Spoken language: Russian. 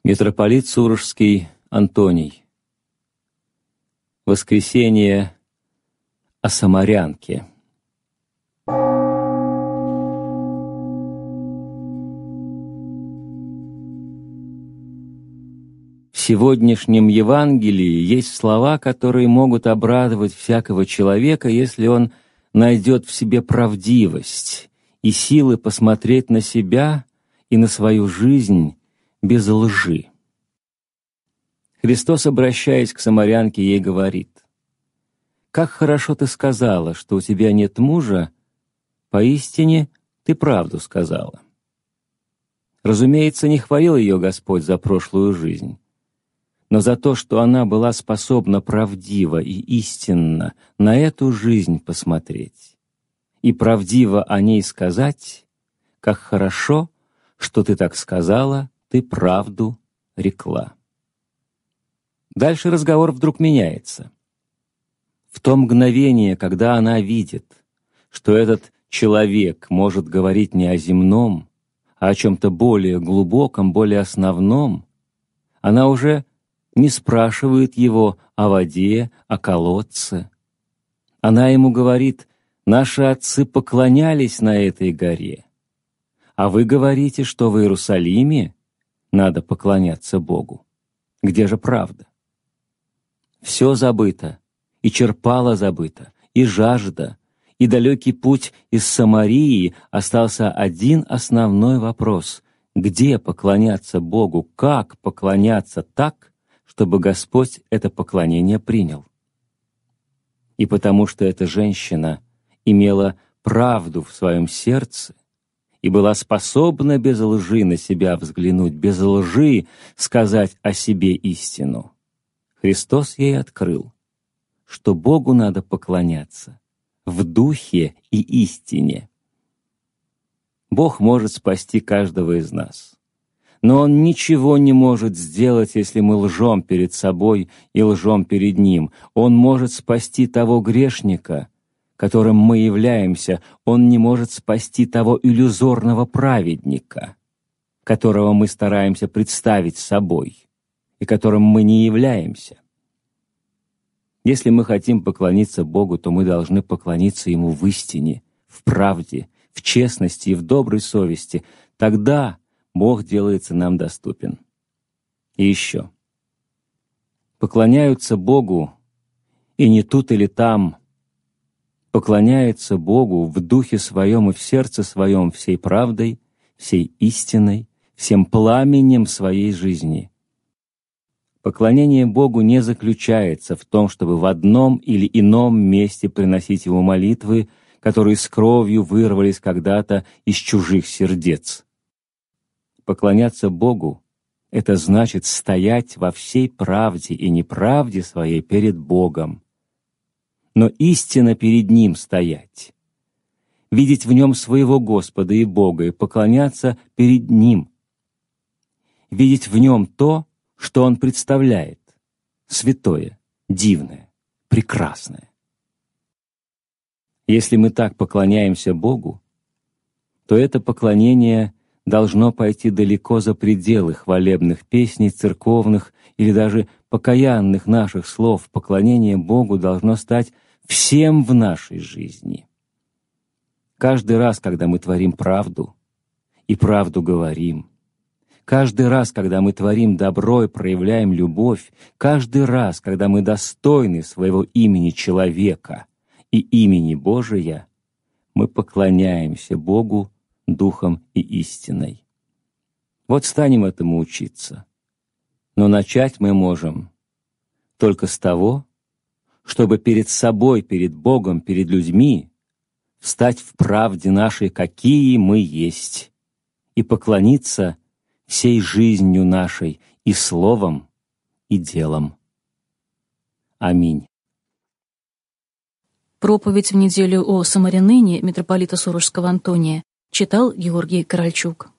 Митрополит Сурожский Антоний. Воскресение о Самарянке. В сегодняшнем Евангелии есть слова, которые могут обрадовать всякого человека, если он найдет в себе правдивость и силы посмотреть на себя и на свою жизнь без лжи. Христос, обращаясь к самарянке, ей говорит: «Как хорошо ты сказала, что у тебя нет мужа, поистине ты правду сказала». Разумеется, не хвалил ее Господь за прошлую жизнь, но за то, что она была способна правдиво и истинно на эту жизнь посмотреть и правдиво о ней сказать: «Как хорошо, что ты так сказала, ты правду рекла». Дальше разговор вдруг меняется. В то мгновение, когда она видит, что этот человек может говорить не о земном, а о чем-то более глубоком, более основном, она уже не спрашивает его о воде, о колодце. Она ему говорит: «Наши отцы поклонялись на этой горе, а вы говорите, что в Иерусалиме надо поклоняться Богу. Где же правда?» Все забыто, и черпало забыто, и жажда, и далекий путь из Самарии. Остался один основной вопрос: где поклоняться Богу, как поклоняться так, чтобы Господь это поклонение принял. И потому что эта женщина имела правду в своем сердце и была способна без лжи на себя взглянуть, без лжи сказать о себе истину, Христос ей открыл, что Богу надо поклоняться в духе и истине. Бог может спасти каждого из нас, но Он ничего не может сделать, если мы лжем перед собой и лжем перед Ним. Он может спасти того грешника, которым мы являемся. Он не может спасти того иллюзорного праведника, которого мы стараемся представить собой и которым мы не являемся. Если мы хотим поклониться Богу, то мы должны поклониться Ему в истине, в правде, в честности и в доброй совести. Тогда Бог делается нам доступен. И еще. Поклоняются Богу и не тут или там. Поклоняются Богу в духе своем и в сердце своем всей правдой, всей истиной, всем пламенем своей жизни. Поклонение Богу не заключается в том, чтобы в одном или ином месте приносить Ему молитвы, которые с кровью вырвались когда-то из чужих сердец. Поклоняться Богу — это значит стоять во всей правде и неправде своей перед Богом, но истинно перед Ним стоять, видеть в Нем своего Господа и Бога и поклоняться перед Ним, видеть в Нем то, что Он представляет, святое, дивное, прекрасное. Если мы так поклоняемся Богу, то это поклонение должно пойти далеко за пределы хвалебных песней, церковных или даже покаянных наших слов. Поклонение Богу должно стать всем в нашей жизни. Каждый раз, когда мы творим правду и правду говорим, каждый раз, когда мы творим добро и проявляем любовь, каждый раз, когда мы достойны своего имени человека и имени Божия, мы поклоняемся Богу духом и истиной. Вот станем этому учиться. Но начать мы можем только с того, чтобы перед собой, перед Богом, перед людьми встать в правде нашей, какие мы есть, и поклониться всей жизнью нашей и словом, и делом. Аминь. Проповедь в неделю о самарянине митрополита Сурожского Антония читал Георгий Корольчук.